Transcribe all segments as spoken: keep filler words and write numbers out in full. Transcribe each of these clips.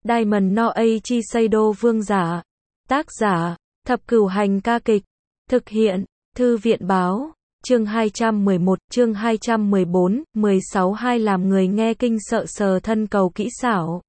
Diamond no Aichi Seido Vương giả. Tác giả, Thập Cửu Hành ca kịch. Thực hiện, Thư viện báo. Chương hai trăm mười một, chương hai trăm mười bốn, mười sáu hai làm người nghe kinh sợ sờ thân cầu kỹ xảo.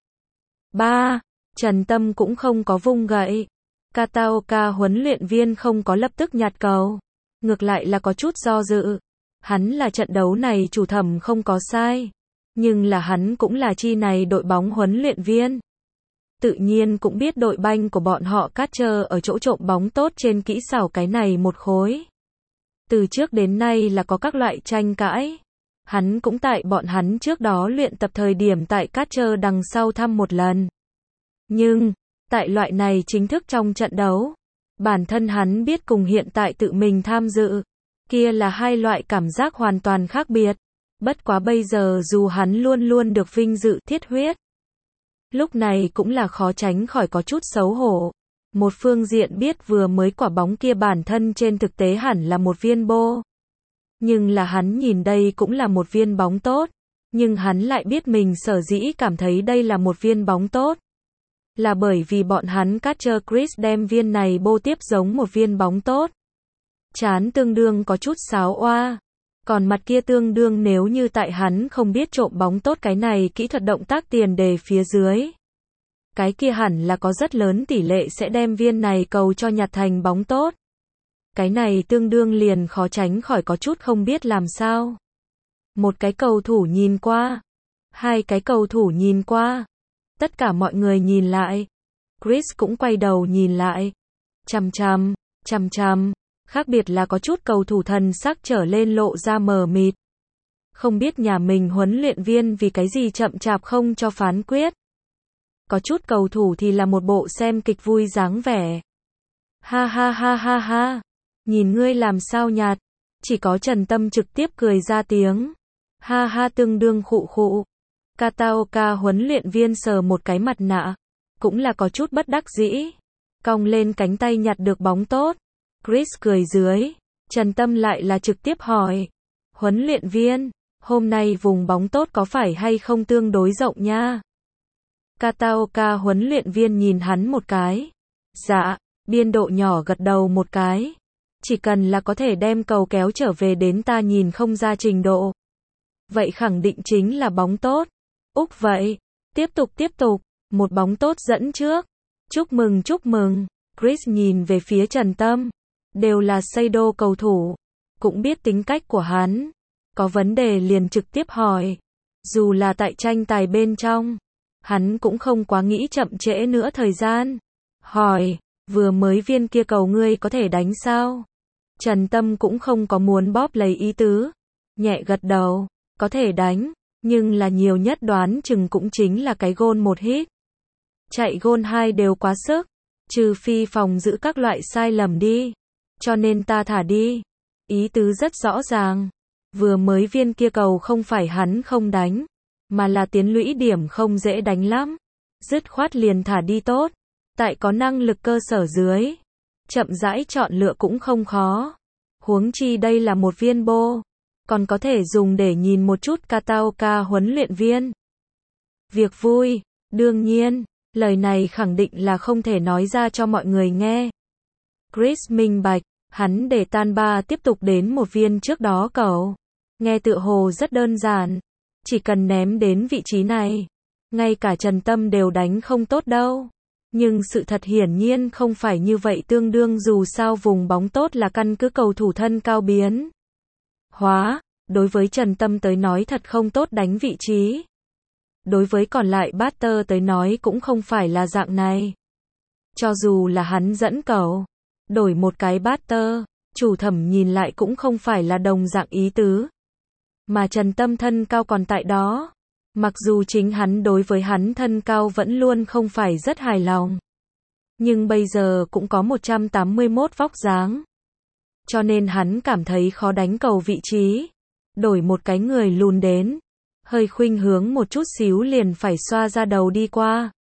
ba. Trần Tâm cũng không có vung gậy. Kataoka huấn luyện viên không có lập tức nhặt cầu. Ngược lại là có chút do dự. Hắn là trận đấu này chủ thẩm không có sai. Nhưng là hắn cũng là chi này đội bóng huấn luyện viên. Tự nhiên cũng biết đội banh của bọn họ catcher ở chỗ trộm bóng tốt trên kỹ xảo cái này một khối. Từ trước đến nay là có các loại tranh cãi. Hắn cũng tại bọn hắn trước đó luyện tập thời điểm tại catcher đằng sau thăm một lần. Nhưng, tại loại này chính thức trong trận đấu, bản thân hắn biết cùng hiện tại tự mình tham dự, kia là hai loại cảm giác hoàn toàn khác biệt. Bất quá bây giờ dù hắn luôn luôn được vinh dự thiết huyết, lúc này cũng là khó tránh khỏi có chút xấu hổ. Một phương diện biết vừa mới quả bóng kia bản thân trên thực tế hẳn là một viên bô. Nhưng là hắn nhìn đây cũng là một viên bóng tốt. Nhưng hắn lại biết mình sở dĩ cảm thấy đây là một viên bóng tốt. Là bởi vì bọn hắn catcher Chris đem viên này bô tiếp giống một viên bóng tốt. Chán tương đương có chút sáo oa. Còn mặt kia tương đương nếu như tại hắn không biết trộm bóng tốt cái này kỹ thuật động tác tiền đề phía dưới. Cái kia hẳn là có rất lớn tỷ lệ sẽ đem viên này cầu cho nhặt thành bóng tốt. Cái này tương đương liền khó tránh khỏi có chút không biết làm sao. Một cái cầu thủ nhìn qua. Hai cái cầu thủ nhìn qua. Tất cả mọi người nhìn lại. Chris cũng quay đầu nhìn lại. Chằm chằm, chằm chằm. Khác biệt là có chút cầu thủ thần sắc trở lên lộ ra mờ mịt. Không biết nhà mình huấn luyện viên vì cái gì chậm chạp không cho phán quyết. Có chút cầu thủ thì là một bộ xem kịch vui dáng vẻ. Ha ha ha ha ha. Nhìn ngươi làm sao nhạt. Chỉ có Trần Tâm trực tiếp cười ra tiếng. Ha ha tương đương khụ khụ. Kataoka huấn luyện viên sờ một cái mặt nạ. Cũng là có chút bất đắc dĩ. Cong lên cánh tay nhặt được bóng tốt. Chris cười dưới. Trần Tâm lại là trực tiếp hỏi. Huấn luyện viên, hôm nay vùng bóng tốt có phải hay không tương đối rộng nha? Kataoka huấn luyện viên nhìn hắn một cái. Dạ, biên độ nhỏ gật đầu một cái. Chỉ cần là có thể đem cầu kéo trở về đến ta nhìn không ra trình độ. Vậy khẳng định chính là bóng tốt. Úc vậy. Tiếp tục tiếp tục. Một bóng tốt dẫn trước. Chúc mừng chúc mừng. Chris nhìn về phía Trần Tâm. Đều là Seido cầu thủ. Cũng biết tính cách của hắn. Có vấn đề liền trực tiếp hỏi. Dù là tại tranh tài bên trong. Hắn cũng không quá nghĩ chậm trễ nữa thời gian. Hỏi. Vừa mới viên kia cầu ngươi có thể đánh sao? Trần Tâm cũng không có muốn bóp lấy ý tứ. Nhẹ gật đầu. Có thể đánh. Nhưng là nhiều nhất đoán chừng cũng chính là cái gôn một hit. Chạy gôn hai đều quá sức. Trừ phi phòng giữ các loại sai lầm đi. Cho nên ta thả đi. Ý tứ rất rõ ràng. Vừa mới viên kia cầu không phải hắn không đánh. Mà là tiến lũy điểm không dễ đánh lắm. Dứt khoát liền thả đi tốt. Tại có năng lực cơ sở dưới. Chậm rãi chọn lựa cũng không khó. Huống chi đây là một viên bô. Còn có thể dùng để nhìn một chút Kataoka huấn luyện viên. Việc vui. Đương nhiên. Lời này khẳng định là không thể nói ra cho mọi người nghe. Chris minh bạch. Hắn để tan ba tiếp tục đến một viên trước đó cầu. Nghe tựa hồ rất đơn giản. Chỉ cần ném đến vị trí này. Ngay cả Trần Tâm đều đánh không tốt đâu. Nhưng sự thật hiển nhiên không phải như vậy tương đương dù sao vùng bóng tốt là căn cứ cầu thủ thân cao biến. Hóa, đối với Trần Tâm tới nói thật không tốt đánh vị trí. Đối với còn lại batter tới nói cũng không phải là dạng này. Cho dù là hắn dẫn cầu. Đổi một cái batter, chủ thẩm nhìn lại cũng không phải là đồng dạng ý tứ. Mà Trần Tâm thân cao còn tại đó. Mặc dù chính hắn đối với hắn thân cao vẫn luôn không phải rất hài lòng. Nhưng bây giờ cũng có một trăm tám mươi mốt vóc dáng. Cho nên hắn cảm thấy khó đánh cầu vị trí. Đổi một cái người lùn đến. Hơi khuynh hướng một chút xíu liền phải xoa ra đầu đi qua.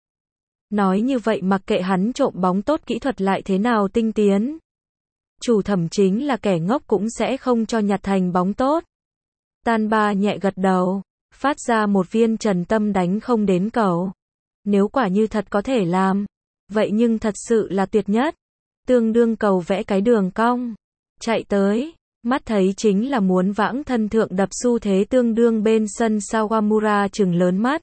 Nói như vậy mặc kệ hắn trộm bóng tốt kỹ thuật lại thế nào tinh tiến. Chủ thẩm chính là kẻ ngốc cũng sẽ không cho nhặt thành bóng tốt. Tan ba nhẹ gật đầu. Phát ra một viên Trần Tâm đánh không đến cầu. Nếu quả như thật có thể làm, vậy nhưng thật sự là tuyệt nhất. Tương đương cầu vẽ cái đường cong. Chạy tới, mắt thấy chính là muốn vãng thân thượng đập xu thế tương đương bên sân Sawamura trừng lớn mắt.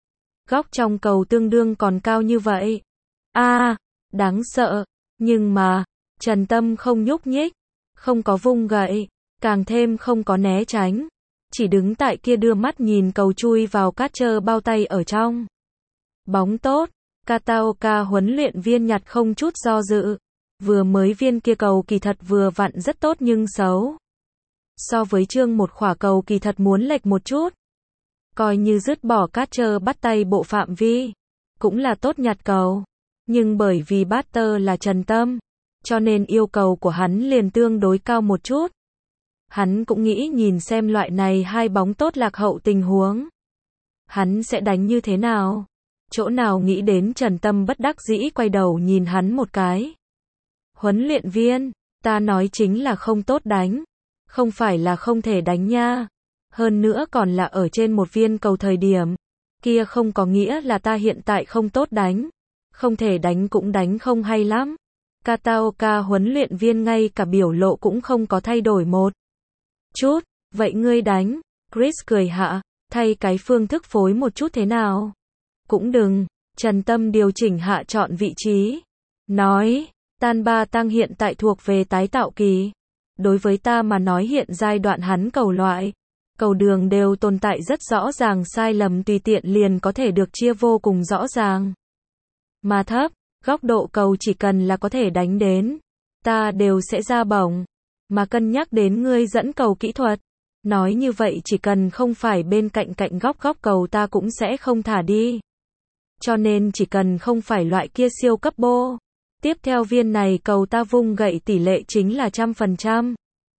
Góc trong cầu tương đương còn cao như vậy. A, à, đáng sợ. Nhưng mà, Trần Tâm không nhúc nhích, không có vung gậy, càng thêm không có né tránh. Chỉ đứng tại kia đưa mắt nhìn cầu chui vào catcher bao tay ở trong. Bóng tốt, Kataoka huấn luyện viên nhặt không chút do dự. Vừa mới viên kia cầu kỳ thật vừa vặn rất tốt nhưng xấu. So với Trương một khỏa cầu kỳ thật muốn lệch một chút. Coi như dứt bỏ catcher bắt tay bộ phạm vi. Cũng là tốt nhặt cầu. Nhưng bởi vì batter là Trần Tâm, cho nên yêu cầu của hắn liền tương đối cao một chút. Hắn cũng nghĩ nhìn xem loại này hai bóng tốt lạc hậu tình huống. Hắn sẽ đánh như thế nào? Chỗ nào nghĩ đến Trần Tâm bất đắc dĩ quay đầu nhìn hắn một cái. Huấn luyện viên, ta nói chính là không tốt đánh. Không phải là không thể đánh nha. Hơn nữa còn là ở trên một viên cầu thời điểm. Kia không có nghĩa là ta hiện tại không tốt đánh. Không thể đánh cũng đánh không hay lắm. Kataoka huấn luyện viên ngay cả biểu lộ cũng không có thay đổi một chút. Vậy ngươi đánh. Chris cười hạ, thay cái phương thức phối một chút thế nào? Cũng đừng. Trần Tâm điều chỉnh hạ chọn vị trí. Nói, tan ba tăng hiện tại thuộc về tái tạo kỳ. Đối với ta mà nói hiện giai đoạn hắn cầu loại, cầu đường đều tồn tại rất rõ ràng sai lầm tùy tiện liền có thể được chia vô cùng rõ ràng. Mà thấp, góc độ cầu chỉ cần là có thể đánh đến, ta đều sẽ ra bổng. Mà cân nhắc đến ngươi dẫn cầu kỹ thuật. Nói như vậy chỉ cần không phải bên cạnh cạnh góc góc cầu ta cũng sẽ không thả đi. Cho nên chỉ cần không phải loại kia siêu cấp bô. Tiếp theo viên này cầu ta vung gậy tỷ lệ chính là trăm phần trăm.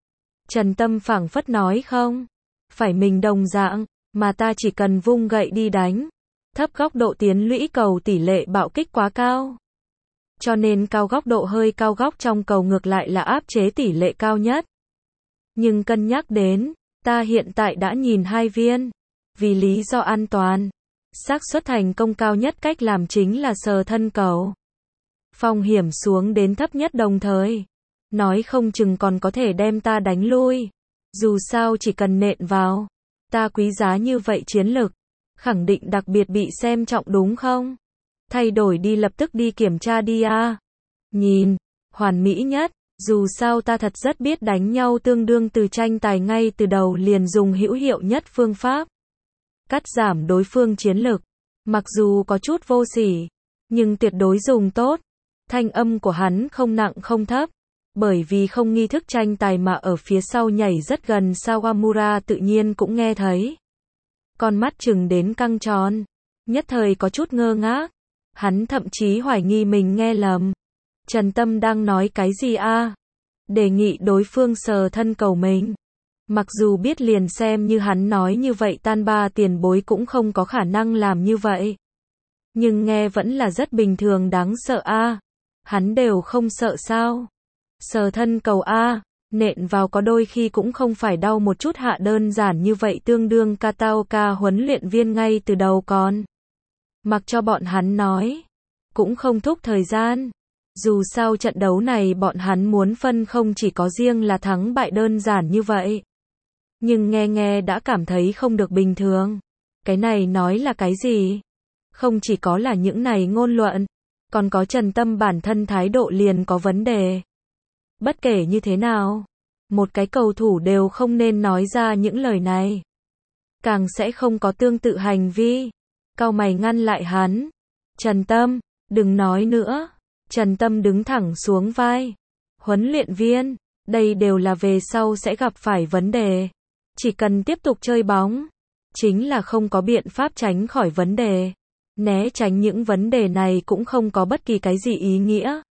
Trần Tâm phảng phất nói không. Phải mình đồng dạng, mà ta chỉ cần vung gậy đi đánh. Thấp góc độ tiến lũy cầu tỷ lệ bạo kích quá cao. Cho nên cao góc độ hơi cao góc trong cầu ngược lại là áp chế tỷ lệ cao nhất. Nhưng cân nhắc đến, ta hiện tại đã nhìn hai viên. Vì lý do an toàn, xác suất thành công cao nhất cách làm chính là sờ thân cầu. Phong hiểm xuống đến thấp nhất đồng thời. Nói không chừng còn có thể đem ta đánh lui. Dù sao chỉ cần nện vào. Ta quý giá như vậy chiến lực. Khẳng định đặc biệt bị xem trọng đúng không? Thay đổi đi lập tức đi kiểm tra đi a. Nhìn, hoàn mỹ nhất. Dù sao ta thật rất biết đánh nhau tương đương từ tranh tài ngay từ đầu liền dùng hữu hiệu nhất phương pháp. Cắt giảm đối phương chiến lực. Mặc dù có chút vô sỉ, nhưng tuyệt đối dùng tốt. Thanh âm của hắn không nặng không thấp. Bởi vì không nghi thức tranh tài mà ở phía sau nhảy rất gần Sawamura tự nhiên cũng nghe thấy. Con mắt chừng đến căng tròn. Nhất thời có chút ngơ ngác. Hắn thậm chí hoài nghi mình nghe lầm. Trần Tâm đang nói cái gì a? Đề nghị đối phương sờ thân cầu mình. Mặc dù biết liền xem như hắn nói như vậy tan ba tiền bối cũng không có khả năng làm như vậy. Nhưng nghe vẫn là rất bình thường đáng sợ a. Hắn đều không sợ sao? Sờ thân cầu a, nện vào có đôi khi cũng không phải đau một chút hạ đơn giản như vậy tương đương Kataoka huấn luyện viên ngay từ đầu còn. Mặc cho bọn hắn nói. Cũng không thúc thời gian. Dù sao trận đấu này bọn hắn muốn phân không chỉ có riêng là thắng bại đơn giản như vậy. Nhưng nghe nghe đã cảm thấy không được bình thường. Cái này nói là cái gì? Không chỉ có là những này ngôn luận, còn có Trần Tâm bản thân thái độ liền có vấn đề. Bất kể như thế nào, một cái cầu thủ đều không nên nói ra những lời này. Càng sẽ không có tương tự hành vi. Cau mày ngăn lại hắn. Trần Tâm, đừng nói nữa. Trần Tâm đứng thẳng xuống vai. Huấn luyện viên, đây đều là về sau sẽ gặp phải vấn đề. Chỉ cần tiếp tục chơi bóng, chính là không có biện pháp tránh khỏi vấn đề. Né tránh những vấn đề này cũng không có bất kỳ cái gì ý nghĩa.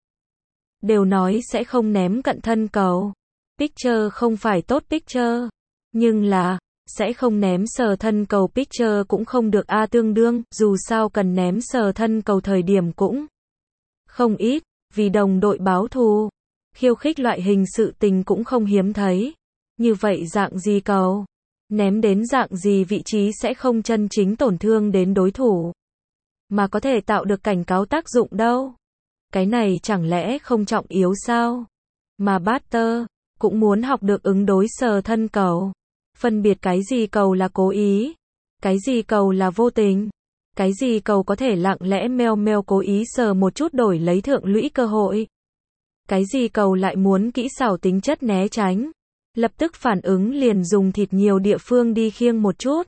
Đều nói sẽ không ném cận thân cầu. Pitcher không phải tốt pitcher. Nhưng là, sẽ không ném sờ thân cầu pitcher cũng không được a tương đương. Dù sao cần ném sờ thân cầu thời điểm cũng không ít. Vì đồng đội báo thù. Khiêu khích loại hình sự tình cũng không hiếm thấy. Như vậy dạng gì cầu? Ném đến dạng gì vị trí sẽ không chân chính tổn thương đến đối thủ. mà có thể tạo được cảnh cáo tác dụng đâu. Cái này chẳng lẽ không trọng yếu sao? Mà Butter cũng muốn học được ứng đối sờ thân cầu. Phân biệt cái gì cầu là cố ý, cái gì cầu là vô tình, cái gì cầu có thể lặng lẽ meo meo cố ý sờ một chút đổi lấy thượng lũy cơ hội. Cái gì cầu lại muốn kỹ xảo tính chất né tránh, lập tức phản ứng liền dùng thịt nhiều địa phương đi khiêng một chút.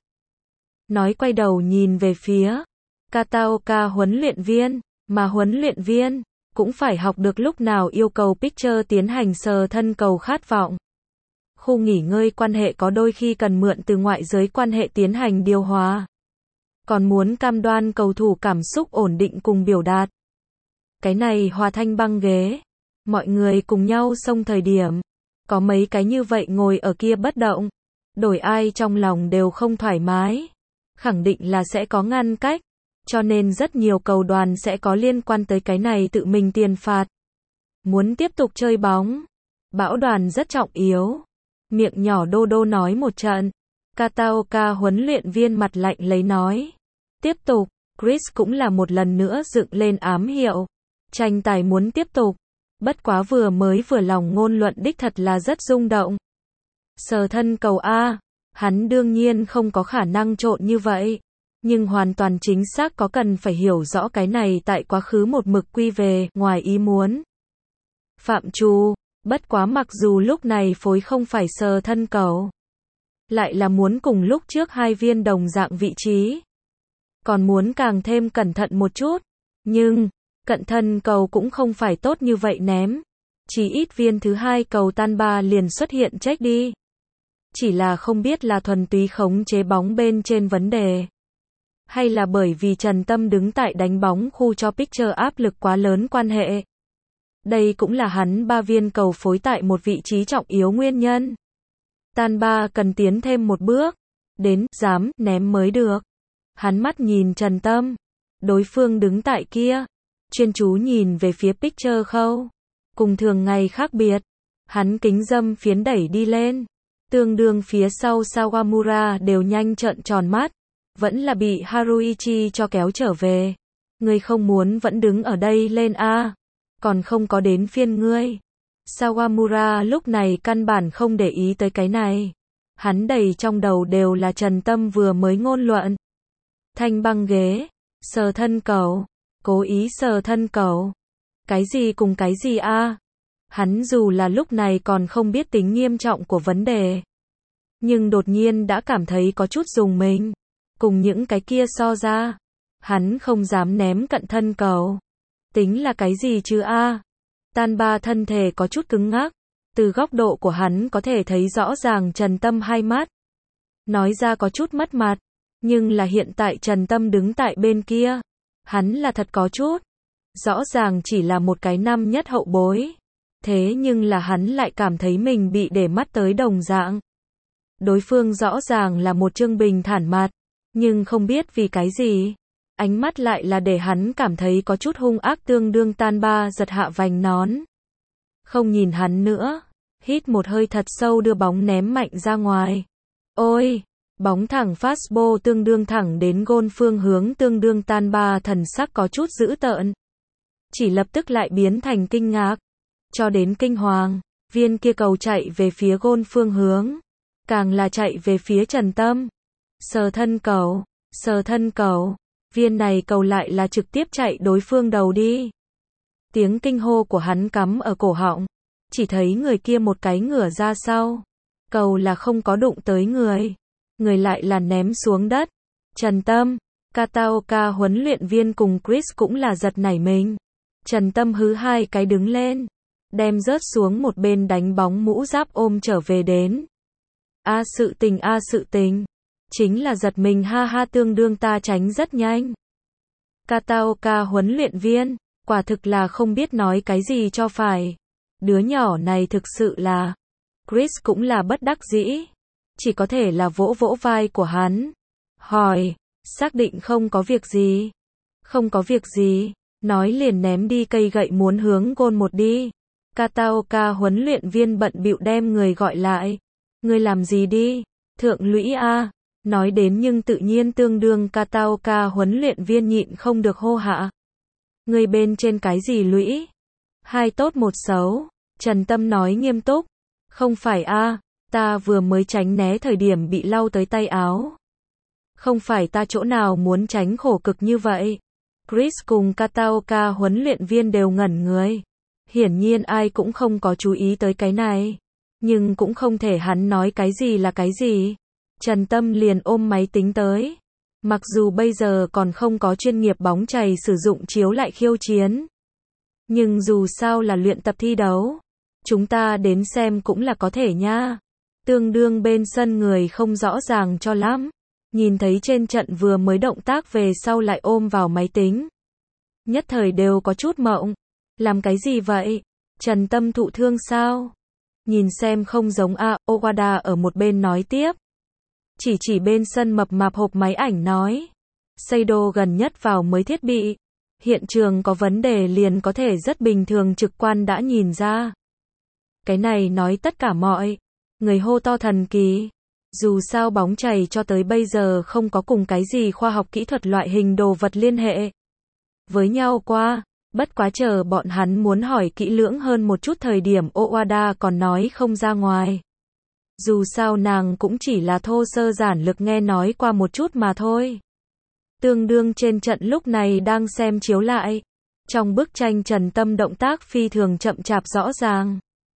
Nói quay đầu nhìn về phía Kataoka huấn luyện viên, mà huấn luyện viên cũng phải học được lúc nào yêu cầu pitcher tiến hành sờ thân cầu khát vọng. Khu nghỉ ngơi quan hệ có đôi khi cần mượn từ ngoại giới quan hệ tiến hành điều hòa. Còn muốn cam đoan cầu thủ cảm xúc ổn định cùng biểu đạt. Cái này hòa thanh băng ghế. Mọi người cùng nhau xông thời điểm. Có mấy cái như vậy ngồi ở kia bất động. Đổi ai trong lòng đều không thoải mái. Khẳng định là sẽ có ngăn cách. Cho nên rất nhiều cầu đoàn sẽ có liên quan tới cái này tự mình tiền phạt. Muốn tiếp tục chơi bóng. Bão đoàn rất trọng yếu. Miệng nhỏ đô đô nói một trận. Kataoka huấn luyện viên mặt lạnh lấy nói. Tiếp tục, Chris cũng là một lần nữa dựng lên ám hiệu. Tranh tài muốn tiếp tục. Bất quá vừa mới vừa lòng ngôn luận đích thật là rất rung động. Sờ thân cầu A, hắn đương nhiên không có khả năng trộn như vậy. Nhưng hoàn toàn chính xác có cần phải hiểu rõ cái này tại quá khứ một mực quy về, ngoài ý muốn. Phạm trù, bất quá mặc dù lúc này phối không phải sờ thân cầu. Lại là muốn cùng lúc trước hai viên đồng dạng vị trí. Còn muốn càng thêm cẩn thận một chút. Nhưng, cận thân cầu cũng không phải tốt như vậy ném. Chỉ ít viên thứ hai cầu tan ba liền xuất hiện check đi. Chỉ là không biết là thuần túy khống chế bóng bên trên vấn đề. Hay là bởi vì Trần Tâm đứng tại đánh bóng khu cho pitcher áp lực quá lớn quan hệ. Đây cũng là hắn ba viên cầu phối tại một vị trí trọng yếu nguyên nhân. Tan ba cần tiến thêm một bước. Đến, dám, ném mới được. Hắn mắt nhìn Trần Tâm. Đối phương đứng tại kia. Chuyên chú nhìn về phía pitcher khâu. Cùng thường ngày khác biệt. Hắn kính dâm phiến đẩy đi lên. Tương đương phía sau Sawamura đều nhanh trợn tròn mắt. Vẫn là bị Haruichi cho kéo trở về. Ngươi không muốn vẫn đứng ở đây lên a? Còn không có đến phiên ngươi. Sawamura lúc này căn bản không để ý tới cái này. Hắn đầy trong đầu đều là Trần Tâm vừa mới ngôn luận. Thanh băng ghế, sờ thân cầu, cố ý sờ thân cầu. Cái gì cùng cái gì a? Hắn dù là lúc này còn không biết tính nghiêm trọng của vấn đề. Nhưng đột nhiên đã cảm thấy có chút rùng mình. Cùng những cái kia so ra. Hắn không dám ném cận thân cầu. Tính là cái gì chứ a? Tan ba thân thể có chút cứng ngắc. Từ góc độ của hắn có thể thấy rõ ràng Trần Tâm hai mắt. Nói ra có chút mất mặt. Nhưng là hiện tại Trần Tâm đứng tại bên kia. Hắn là thật có chút. Rõ ràng chỉ là một cái năm nhất hậu bối. Thế nhưng là hắn lại cảm thấy mình bị để mắt tới đồng dạng. Đối phương rõ ràng là một trương bình thản mặt. Nhưng không biết vì cái gì. Ánh mắt lại là để hắn cảm thấy có chút hung ác tương đương tan ba giật hạ vành nón. Không nhìn hắn nữa. Hít một hơi thật sâu đưa bóng ném mạnh ra ngoài. Ôi! Bóng thẳng fastball tương đương thẳng đến gôn phương hướng tương đương tan ba thần sắc có chút dữ tợn. Chỉ lập tức lại biến thành kinh ngạc. Cho đến kinh hoàng. Viên kia cầu chạy về phía gôn phương hướng. Càng là chạy về phía Trần Tâm. Sờ thân cầu. Sờ thân cầu. Viên này cầu lại là trực tiếp chạy đối phương đầu đi. Tiếng kinh hô của hắn cắm ở cổ họng. Chỉ thấy người kia một cái ngửa ra sau. Cầu là không có đụng tới người. Người lại là ném xuống đất. Trần Tâm, Kataoka huấn luyện viên cùng Chris cũng là giật nảy mình. Trần Tâm hứ hai cái đứng lên. Đem rớt xuống một bên đánh bóng mũ giáp ôm trở về đến. A sự tình a sự tình. Chính là giật mình ha ha tương đương ta tránh rất nhanh. Kataoka huấn luyện viên, quả thực là không biết nói cái gì cho phải. Đứa nhỏ này thực sự là. Chris cũng là bất đắc dĩ. Chỉ có thể là vỗ vỗ vai của hắn. Hỏi, xác định không có việc gì. Không có việc gì. Nói liền ném đi cây gậy muốn hướng gôn một đi. Kataoka huấn luyện viên bận bịu đem người gọi lại. Ngươi làm gì đi? Thượng lũy a. Nói đến nhưng tự nhiên tương đương Kataoka huấn luyện viên nhịn không được hô hạ. Người bên trên cái gì lũy? Hai tốt một xấu. Trần Tâm nói nghiêm túc. Không phải a, ta vừa mới tránh né thời điểm bị lau tới tay áo. Không phải ta chỗ nào muốn tránh khổ cực như vậy. Chris cùng Kataoka huấn luyện viên đều ngẩn người. Hiển nhiên ai cũng không có chú ý tới cái này. Nhưng cũng không thể hắn nói cái gì là cái gì. Trần Tâm liền ôm máy tính tới. Mặc dù bây giờ còn không có chuyên nghiệp bóng chày sử dụng chiếu lại khiêu chiến. Nhưng dù sao là luyện tập thi đấu. Chúng ta đến xem cũng là có thể nha. Tương đương bên sân người không rõ ràng cho lắm. Nhìn thấy trên trận vừa mới động tác về sau lại ôm vào máy tính. Nhất thời đều có chút mộng. Làm cái gì vậy? Trần Tâm thụ thương sao? Nhìn xem không giống a, Owada ở một bên nói tiếp. Chỉ chỉ bên sân mập mạp hộp máy ảnh nói. Seido gần nhất vào mới thiết bị. Hiện trường có vấn đề liền có thể rất bình thường trực quan đã nhìn ra. Cái này nói tất cả mọi người hô to thần kỳ. Dù sao bóng chày cho tới bây giờ không có cùng cái gì khoa học kỹ thuật loại hình đồ vật liên hệ với nhau qua. Bất quá chờ bọn hắn muốn hỏi kỹ lưỡng hơn một chút thời điểm Owada còn nói không ra ngoài. Dù sao nàng cũng chỉ là thô sơ giản lược nghe nói qua một chút mà thôi. Tương đương trên trận lúc này đang xem chiếu lại. Trong bức tranh Trần Tâm động tác phi thường chậm chạp rõ ràng.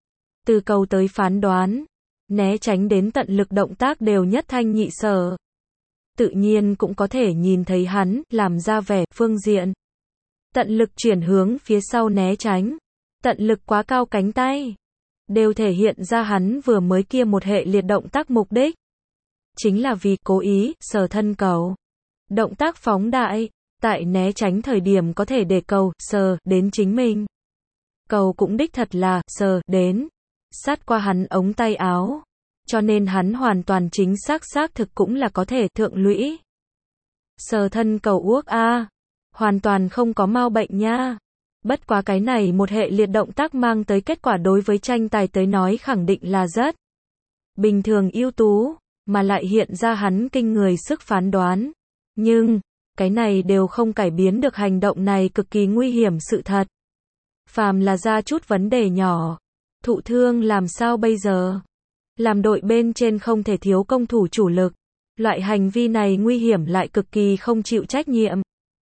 Từ cầu tới phán đoán, né tránh đến tận lực động tác đều nhất thanh nhị sở. Tự nhiên cũng có thể nhìn thấy hắn làm ra vẻ phương diện. Tận lực chuyển hướng phía sau né tránh. Tận lực quá cao cánh tay. Đều thể hiện ra hắn vừa mới kia một hệ liệt động tác mục đích. Chính là vì cố ý sờ thân cầu. Động tác phóng đại. Tại né tránh thời điểm có thể để cầu sờ đến chính mình. Cầu cũng đích thật là sờ đến. Sát qua hắn ống tay áo. Cho nên hắn hoàn toàn chính xác xác thực cũng là có thể thượng lũy. Sờ thân cầu uốc a. Hoàn toàn không có mau bệnh nha. Bất quá cái này một hệ liệt động tác mang tới kết quả đối với tranh tài tới nói khẳng định là rất bình thường ưu tú, mà lại hiện ra hắn kinh người sức phán đoán. Nhưng, cái này đều không cải biến được hành động này cực kỳ nguy hiểm sự thật. Phàm là ra chút vấn đề nhỏ, thụ thương làm sao bây giờ? Làm đội bên trên không thể thiếu công thủ chủ lực. Loại hành vi này nguy hiểm lại cực kỳ không chịu trách nhiệm.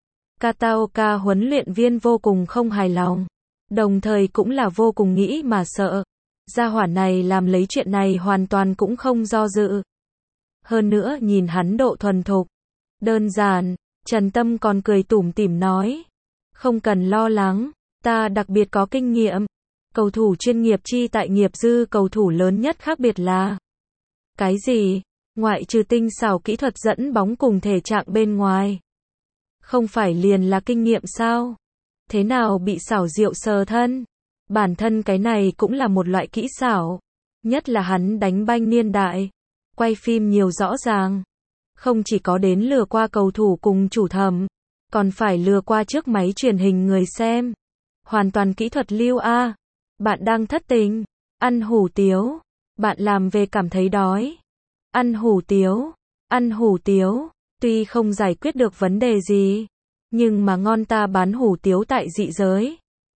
Kataoka huấn luyện viên vô cùng không hài lòng. Đồng thời cũng là vô cùng nghĩ mà sợ. Gia hỏa này làm lấy chuyện này hoàn toàn cũng không do dự. Hơn nữa nhìn hắn độ thuần thục. Đơn giản, Trần Tâm còn cười tủm tỉm nói. Không cần lo lắng, ta đặc biệt có kinh nghiệm. Cầu thủ chuyên nghiệp chi tại nghiệp dư cầu thủ lớn nhất khác biệt là. Cái gì? Ngoại trừ tinh xảo kỹ thuật dẫn bóng cùng thể trạng bên ngoài. Không phải liền là kinh nghiệm sao? Thế nào bị xảo diệu sờ thân? Bản thân cái này cũng là một loại kỹ xảo. Nhất là hắn đánh banh niên đại. Quay phim nhiều rõ ràng. Không chỉ có đến lừa qua cầu thủ cùng chủ thẩm. Còn phải lừa qua trước máy truyền hình người xem. Hoàn toàn kỹ thuật lưu a. Bạn đang thất tình. Ăn hủ tiếu. Bạn làm về cảm thấy đói. Ăn hủ tiếu. Ăn hủ tiếu. Tuy không giải quyết được vấn đề gì. Nhưng mà ngon ta bán hủ tiếu tại dị giới.